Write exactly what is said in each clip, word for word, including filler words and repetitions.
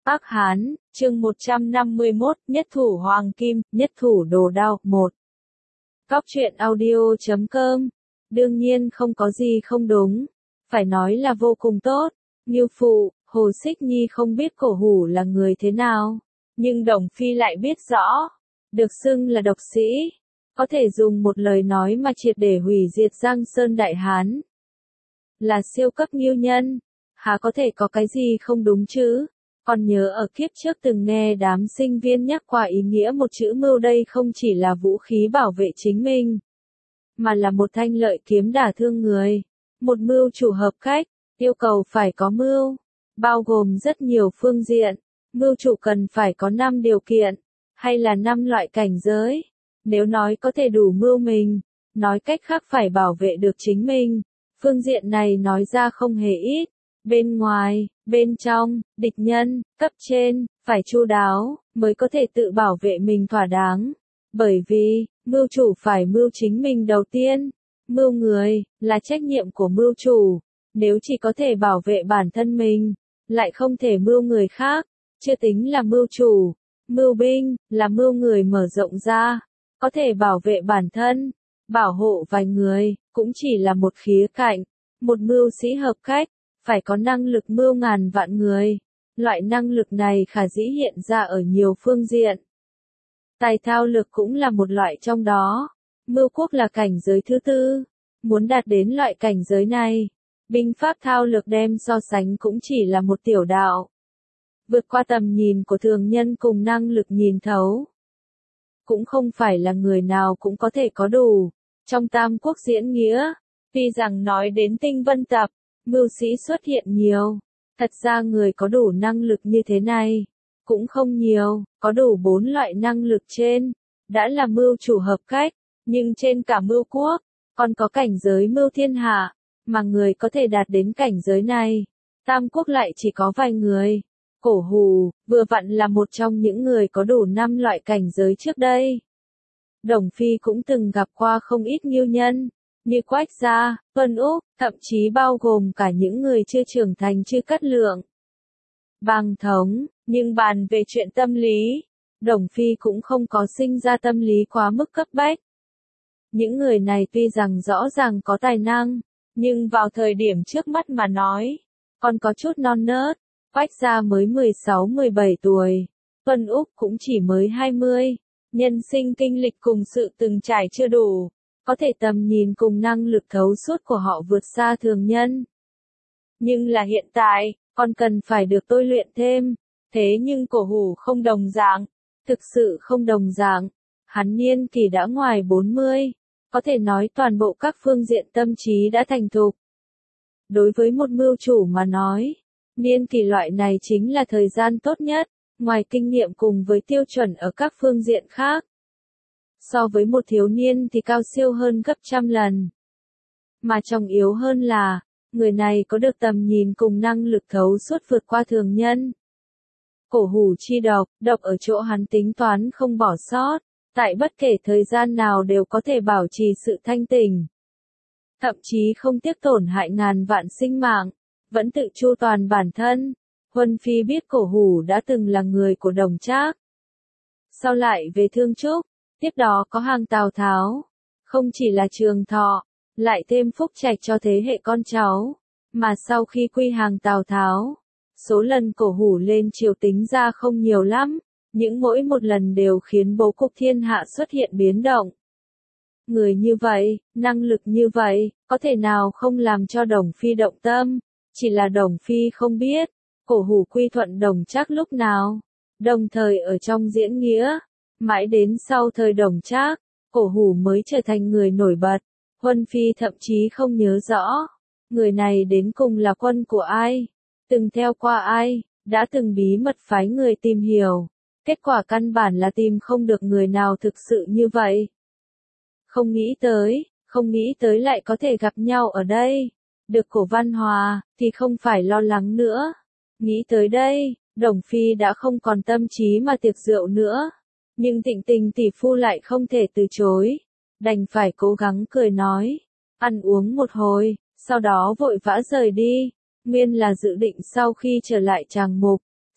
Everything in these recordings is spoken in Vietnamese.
Ác Hán, chương một trăm năm mươi mốt, Nhất thủ Hoàng Kim, Nhất thủ Đồ Đao, một. Cóc truyện audio chấm com. Đương nhiên không có gì không đúng. Phải nói là vô cùng tốt. Ngưu Phụ, Hồ Xích Nhi không biết Cổ Hủ là người thế nào. Nhưng Đồng Phi lại biết rõ. Được xưng là độc sĩ. Có thể dùng một lời nói mà triệt để hủy diệt Giang Sơn Đại Hán. Là siêu cấp ngưu nhân. Há có thể có cái gì không đúng chứ? Còn nhớ ở kiếp trước từng nghe đám sinh viên nhắc qua ý nghĩa một chữ mưu, đây không chỉ là vũ khí bảo vệ chính mình, mà là một thanh lợi kiếm đả thương người. Một mưu chủ hợp cách, yêu cầu phải có mưu, bao gồm rất nhiều phương diện. Mưu chủ cần phải có năm điều kiện, hay là năm loại cảnh giới. Nếu nói có thể đủ mưu mình, nói cách khác phải bảo vệ được chính mình. Phương diện này nói ra không hề ít. Bên ngoài, bên trong, địch nhân, cấp trên, phải chu đáo, mới có thể tự bảo vệ mình thỏa đáng. Bởi vì, mưu chủ phải mưu chính mình đầu tiên. Mưu người, là trách nhiệm của mưu chủ. Nếu chỉ có thể bảo vệ bản thân mình, lại không thể mưu người khác, chưa tính là mưu chủ. Mưu binh, là mưu người mở rộng ra, có thể bảo vệ bản thân, bảo hộ vài người, cũng chỉ là một khía cạnh. Một mưu sĩ hợp cách, phải có năng lực mưu ngàn vạn người. Loại năng lực này khả dĩ hiện ra ở nhiều phương diện. Tài thao lược cũng là một loại trong đó. Mưu quốc là cảnh giới thứ tư. Muốn đạt đến loại cảnh giới này, binh pháp thao lược đem so sánh cũng chỉ là một tiểu đạo. Vượt qua tầm nhìn của thường nhân cùng năng lực nhìn thấu. Cũng không phải là người nào cũng có thể có đủ. Trong Tam Quốc diễn nghĩa, tuy rằng nói đến tinh vân tập, mưu sĩ xuất hiện nhiều, thật ra người có đủ năng lực như thế này cũng không nhiều. Có đủ bốn loại năng lực trên đã là mưu chủ hợp cách, nhưng trên cả mưu quốc còn có cảnh giới mưu thiên hạ, mà người có thể đạt đến cảnh giới này, Tam Quốc lại chỉ có vài người. Cổ Hủ vừa vặn là một trong những người có đủ năm loại cảnh giới trước đây. Đồng Phi cũng từng gặp qua không ít ngưu nhân, như Quách Gia, Vân Úc, thậm chí bao gồm cả những người chưa trưởng thành như Cát Lượng, Bàng Thống. Nhưng bàn về chuyện tâm lý, Đồng Phi cũng không có sinh ra tâm lý quá mức cấp bách. Những người này tuy rằng rõ ràng có tài năng, nhưng vào thời điểm trước mắt mà nói, còn có chút non nớt. Quách Gia mới mười sáu mười bảy tuổi, Vân Úc cũng chỉ mới hai mươi, nhân sinh kinh lịch cùng sự từng trải chưa đủ. Có thể tầm nhìn cùng năng lực thấu suốt của họ vượt xa thường nhân. Nhưng là hiện tại, còn cần phải được tôi luyện thêm. Thế nhưng Cổ Hủ không đồng dạng, thực sự không đồng dạng. Hắn niên kỷ đã ngoài bốn mươi, có thể nói toàn bộ các phương diện tâm trí đã thành thục. Đối với một mưu chủ mà nói, niên kỷ loại này chính là thời gian tốt nhất, ngoài kinh nghiệm cùng với tiêu chuẩn ở các phương diện khác. So với một thiếu niên thì cao siêu hơn gấp trăm lần. Mà trọng yếu hơn là, người này có được tầm nhìn cùng năng lực thấu suốt vượt qua thường nhân. Cổ Hủ chi độc, độc ở chỗ hắn tính toán không bỏ sót, tại bất kể thời gian nào đều có thể bảo trì sự thanh tỉnh. Thậm chí không tiếc tổn hại ngàn vạn sinh mạng, vẫn tự chu toàn bản thân. Huân Phi biết Cổ Hủ đã từng là người của Đồng Trác, sau lại về Thương Trúc. Tiếp đó có hàng Tào Tháo, không chỉ là trường thọ, lại thêm phúc trạch cho thế hệ con cháu, mà sau khi quy hàng Tào Tháo, số lần Cổ Hủ lên triều tính ra không nhiều lắm, những mỗi một lần đều khiến bố cục thiên hạ xuất hiện biến động. Người như vậy, năng lực như vậy, có thể nào không làm cho Đồng Phi động tâm, chỉ là Đồng Phi không biết, Cổ Hủ quy thuận Đồng Trác lúc nào, đồng thời ở trong diễn nghĩa. Mãi đến sau thời Đồng Trác, Cổ Hủ mới trở thành người nổi bật. Huân Phi thậm chí không nhớ rõ, người này đến cùng là quân của ai, từng theo qua ai, đã từng bí mật phái người tìm hiểu. Kết quả căn bản là tìm không được người nào thực sự như vậy. Không nghĩ tới, không nghĩ tới lại có thể gặp nhau ở đây. Được Cổ Văn Hòa, thì không phải lo lắng nữa. Nghĩ tới đây, Đồng Phi đã không còn tâm trí mà tiệc rượu nữa. Nhưng Thịnh Tình tỷ phu lại không thể từ chối, đành phải cố gắng cười nói, ăn uống một hồi, sau đó vội vã rời đi, nguyên là dự định sau khi trở lại tràng mục,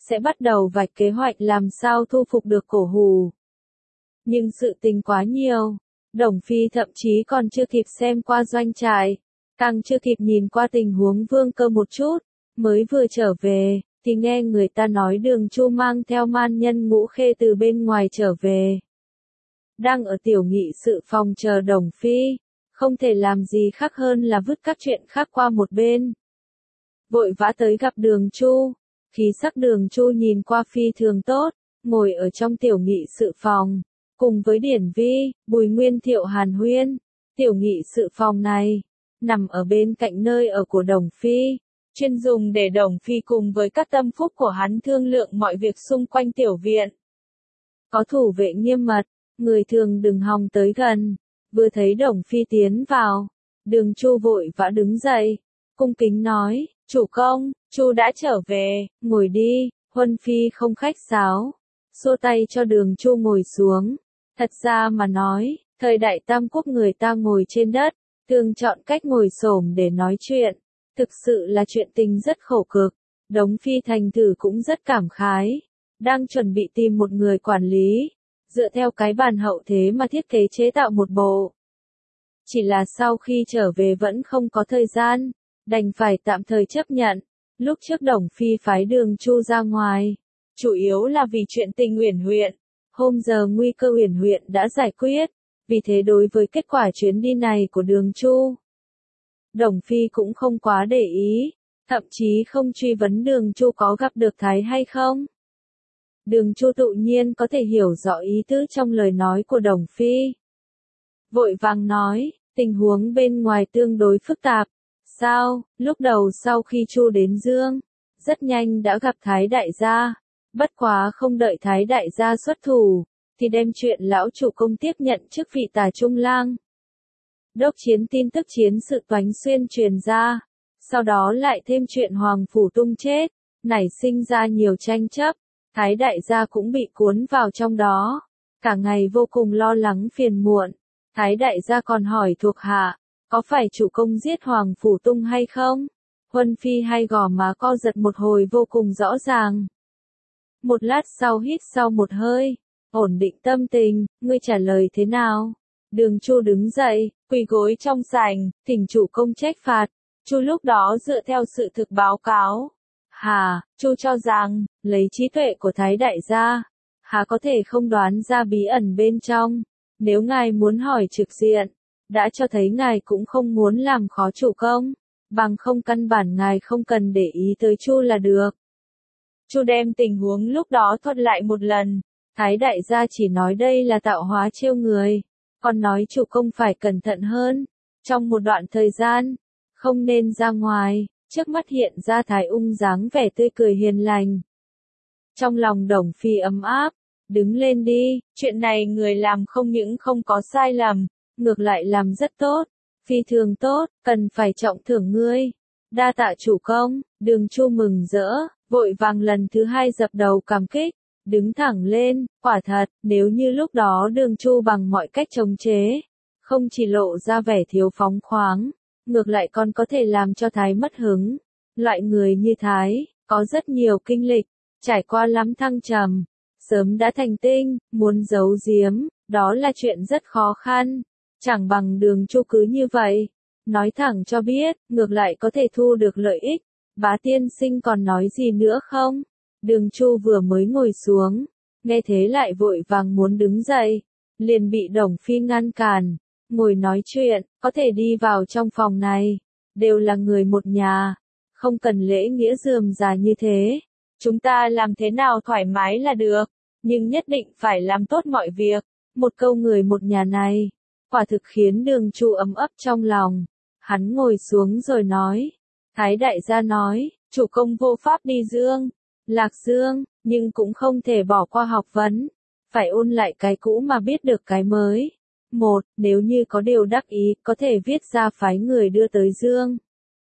sẽ bắt đầu vạch kế hoạch làm sao thu phục được Cổ Hù. Nhưng sự tình quá nhiều, Đồng Phi thậm chí còn chưa kịp xem qua doanh trại, càng chưa kịp nhìn qua tình huống Vương Cơ một chút, mới vừa trở về, thì nghe người ta nói Đường Chu mang theo man nhân Ngũ Khê từ bên ngoài trở về. Đang ở tiểu nghị sự phòng chờ Đồng Phi, không thể làm gì khác hơn là vứt các chuyện khác qua một bên. Vội vã tới gặp Đường Chu, khí sắc Đường Chu nhìn qua phi thường tốt, ngồi ở trong tiểu nghị sự phòng, cùng với Điển Vi, Bùi Nguyên Thiệu hàn huyên. Tiểu nghị sự phòng này, nằm ở bên cạnh nơi ở của Đồng Phi, chuyên dùng để Đồng Phi cùng với các tâm phúc của hắn thương lượng mọi việc xung quanh tiểu viện. Có thủ vệ nghiêm mật, người thường đừng hòng tới gần. Vừa thấy Đồng Phi tiến vào, Đường Chu vội vã đứng dậy, cung kính nói, chủ công, Chu đã trở về, ngồi đi. Huân Phi không khách sáo, xua tay cho Đường Chu ngồi xuống. Thật ra mà nói, thời đại Tam Quốc người ta ngồi trên đất, thường chọn cách ngồi xổm để nói chuyện. Thực sự là chuyện tình rất khổ cực. Đống Phi thành thử cũng rất cảm khái, đang chuẩn bị tìm một người quản lý, dựa theo cái bàn hậu thế mà thiết kế chế tạo một bộ. Chỉ là sau khi trở về vẫn không có thời gian, đành phải tạm thời chấp nhận. Lúc trước Đồng Phi phái Đường Chu ra ngoài, chủ yếu là vì chuyện tình Uyển huyện. Hôm giờ nguy cơ Uyển huyện đã giải quyết, vì thế đối với kết quả chuyến đi này của Đường Chu, Đồng Phi cũng không quá để ý, thậm chí không truy vấn Đường Chu có gặp được Thái hay không. Đường Chu tự nhiên có thể hiểu rõ ý tứ trong lời nói của Đồng Phi. Vội vàng nói, tình huống bên ngoài tương đối phức tạp. Sao, lúc đầu sau khi Chu đến Dương, rất nhanh đã gặp Thái đại gia. Bất quá không đợi Thái đại gia xuất thủ, thì đem chuyện lão chủ công tiếp nhận chức vị Tả Trung lang. Đốc chiến tin tức chiến sự Toánh Xuyên truyền ra, sau đó lại thêm chuyện Hoàng Phủ Tung chết, nảy sinh ra nhiều tranh chấp. Thái đại gia cũng bị cuốn vào trong đó, cả ngày vô cùng lo lắng phiền muộn. Thái đại gia còn hỏi thuộc hạ, có phải chủ công giết Hoàng Phủ Tung hay không? Huân Phi hay gò má co giật một hồi vô cùng rõ ràng. Một lát sau hít sau một hơi, ổn định tâm tình, ngươi trả lời thế nào? Đường Chu đứng dậy, quỳ gối trong sảnh, thỉnh chủ công trách phạt. Chu lúc đó dựa theo sự thực báo cáo. Hà, Chu cho rằng, lấy trí tuệ của Thái đại gia, Hà có thể không đoán ra bí ẩn bên trong. Nếu ngài muốn hỏi trực diện, đã cho thấy ngài cũng không muốn làm khó chủ công, bằng không căn bản ngài không cần để ý tới Chu là được. Chu đem tình huống lúc đó thuật lại một lần, Thái đại gia chỉ nói đây là tạo hóa trêu người, còn nói chủ công phải cẩn thận hơn, trong một đoạn thời gian, không nên ra ngoài. Trước mắt hiện ra Thái ung dáng vẻ tươi cười hiền lành. Trong lòng Đồng Phi ấm áp, đứng lên đi, chuyện này người làm không những không có sai lầm, ngược lại làm rất tốt, phi thường tốt, cần phải trọng thưởng ngươi. Đa tạ chủ công. Đường Chu mừng rỡ, vội vàng lần thứ hai dập đầu cảm kích, đứng thẳng lên. Quả thật, nếu như lúc đó Đường Chu bằng mọi cách chống chế, không chỉ lộ ra vẻ thiếu phóng khoáng, ngược lại còn có thể làm cho Thái mất hứng. Loại người như Thái, có rất nhiều kinh lịch, trải qua lắm thăng trầm, sớm đã thành tinh, muốn giấu giếm, đó là chuyện rất khó khăn. Chẳng bằng Đường Chu cứ như vậy, nói thẳng cho biết, ngược lại có thể thu được lợi ích. Bá tiên sinh còn nói gì nữa không? Đường Chu vừa mới ngồi xuống, nghe thế lại vội vàng muốn đứng dậy, liền bị Đồng Phi ngăn cản. Ngồi nói chuyện, có thể đi vào trong phòng này, đều là người một nhà, không cần lễ nghĩa rườm rà như thế. Chúng ta làm thế nào thoải mái là được, nhưng nhất định phải làm tốt mọi việc. Một câu người một nhà này, quả thực khiến Đường Chu ấm ấp trong lòng. Hắn ngồi xuống rồi nói, Thái đại gia nói, chủ công vô pháp đi Dương, Lạc Dương, nhưng cũng không thể bỏ qua học vấn, phải ôn lại cái cũ mà biết được cái mới. Một, nếu như có điều đắc ý, có thể viết ra phái người đưa tới Dương.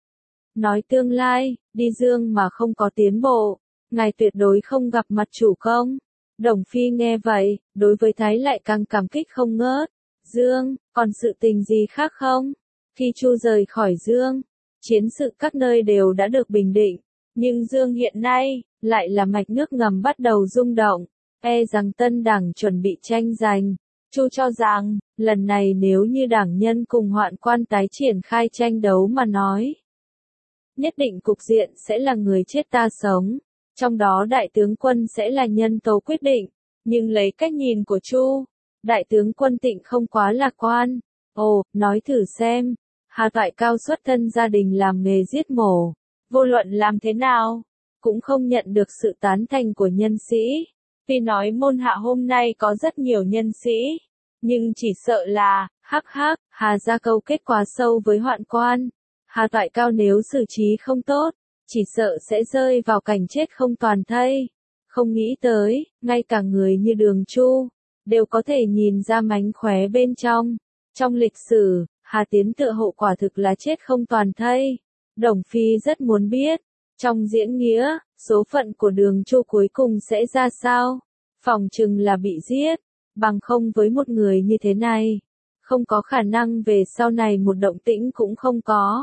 Nói tương lai, đi Dương mà không có tiến bộ, ngài tuyệt đối không gặp mặt chủ công. Đồng Phi nghe vậy, đối với Thái lại càng cảm kích không ngớt. Dương, còn sự tình gì khác không? Khi Chu rời khỏi Dương, chiến sự các nơi đều đã được bình định, Nhưng Dương hiện nay, lại là mạch nước ngầm bắt đầu rung động, e rằng tân đảng chuẩn bị tranh giành. Chu cho rằng, lần này nếu như đảng nhân cùng hoạn quan tái triển khai tranh đấu mà nói, nhất định cục diện sẽ là người chết ta sống, trong đó đại tướng quân sẽ là nhân tố quyết định, nhưng lấy cách nhìn của Chu, đại tướng quân Tịnh không quá lạc quan. Ồ, nói thử xem, Hà Toại Cao xuất thân gia đình làm nghề giết mổ, vô luận làm thế nào, cũng không nhận được sự tán thành của nhân sĩ. Tuy nói môn hạ hôm nay có rất nhiều nhân sĩ, nhưng chỉ sợ là, hắc hắc, Hà gia câu kết quá sâu với hoạn quan. Hà Toại Cao nếu xử trí không tốt, chỉ sợ sẽ rơi vào cảnh chết không toàn thây. Không nghĩ tới, ngay cả người như Đường Chu, đều có thể nhìn ra mánh khóe bên trong. Trong lịch sử, Hà Tiến tựa hộ quả thực là chết không toàn thây. Đồng Phi rất muốn biết, trong diễn nghĩa, số phận của Đường Chu cuối cùng sẽ ra sao? Phòng chừng là bị giết, bằng không với một người như thế này, không có khả năng về sau này một động tĩnh cũng không có.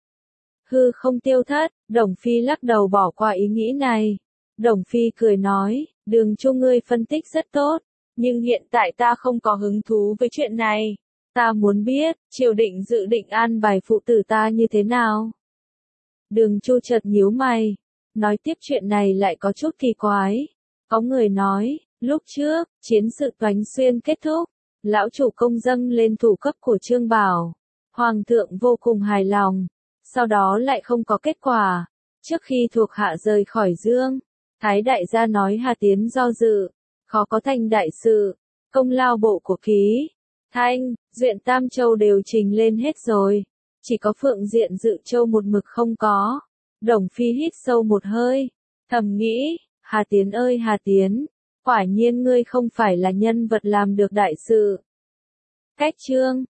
Hư không tiêu thất, Đồng Phi lắc đầu bỏ qua ý nghĩ này. Đồng Phi cười nói, Đường Chu ngươi phân tích rất tốt, nhưng hiện tại ta không có hứng thú với chuyện này. Ta muốn biết, triều định dự định an bài phụ tử ta như thế nào? Đường Chu chợt nhíu mày, nói tiếp chuyện này lại có chút kỳ quái. Có người nói, lúc trước, chiến sự Toánh Xuyên kết thúc, lão chủ công dâng lên thủ cấp của Trương Bảo. Hoàng thượng vô cùng hài lòng, sau đó lại không có kết quả. Trước khi thuộc hạ rời khỏi Dương, Thái đại gia nói Hà Tiến do dự, khó có thành đại sự, công lao bộ của Ký, Thanh, Duyện Tam Châu đều trình lên hết rồi, chỉ có Phượng Diện Dự Châu một mực không có. Đồng Phi hít sâu một hơi, thầm nghĩ, Hà Tiến ơi Hà Tiến, quả nhiên ngươi không phải là nhân vật làm được đại sự. Cách chương